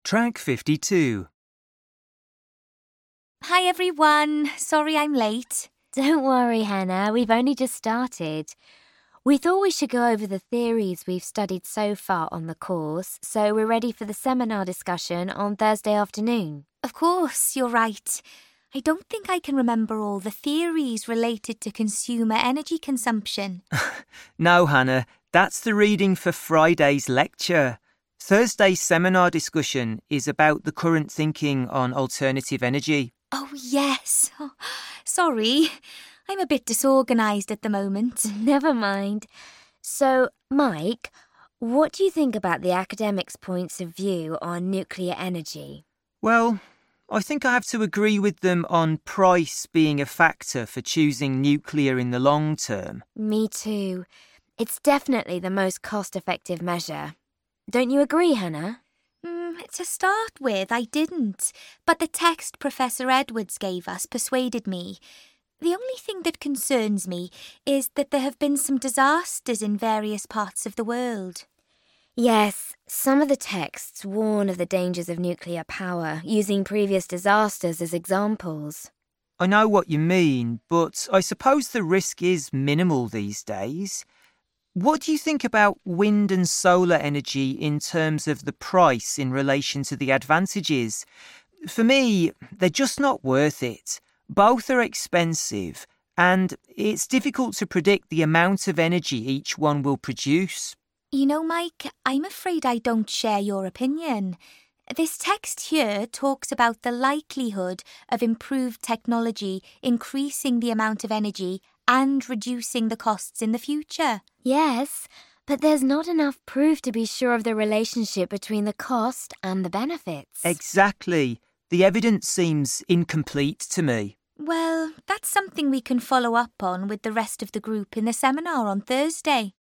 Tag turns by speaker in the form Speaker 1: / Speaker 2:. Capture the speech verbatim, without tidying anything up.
Speaker 1: Track fifty-two.
Speaker 2: Hi everyone, sorry I'm late.
Speaker 3: Don't worry, Hannah, we've only just started. We thought we should go over the theories we've studied so far on the course, so we're ready for the seminar discussion on Thursday afternoon.
Speaker 2: Of course, you're right. I don't think I can remember all the theories related to consumer energy consumption.
Speaker 1: No, Hannah, that's the reading for Friday's lecture. Thursday's seminar discussion is about the current thinking on alternative energy.
Speaker 2: Oh, yes. Oh, sorry, I'm a bit disorganised at the moment.
Speaker 3: Never mind. So, Mike, what do you think about the academics' points of view on nuclear energy?
Speaker 1: Well, I think I have to agree with them on price being a factor for choosing nuclear in the long term.
Speaker 3: Me too. It's definitely the most cost-effective measure. Don't you agree, Hannah?
Speaker 2: Mm, to start with, I didn't, but the text Professor Edwards gave us persuaded me. The only thing that concerns me is that there have been some disasters in various parts of the world.
Speaker 3: Yes, some of the texts warn of the dangers of nuclear power, using previous disasters as examples.
Speaker 1: I know what you mean, but I suppose the risk is minimal these days. What do you think about wind and solar energy in terms of the price in relation to the advantages? For me, they're just not worth it. Both are expensive, and it's difficult to predict the amount of energy each one will produce.
Speaker 2: You know, Mike, I'm afraid I don't share your opinion. This text here talks about the likelihood of improved technology increasing the amount of energy and reducing the costs in the future.
Speaker 3: Yes, but there's not enough proof to be sure of the relationship between the cost and the benefits.
Speaker 1: Exactly. The evidence seems incomplete to me.
Speaker 2: Well, that's something we can follow up on with the rest of the group in the seminar on Thursday.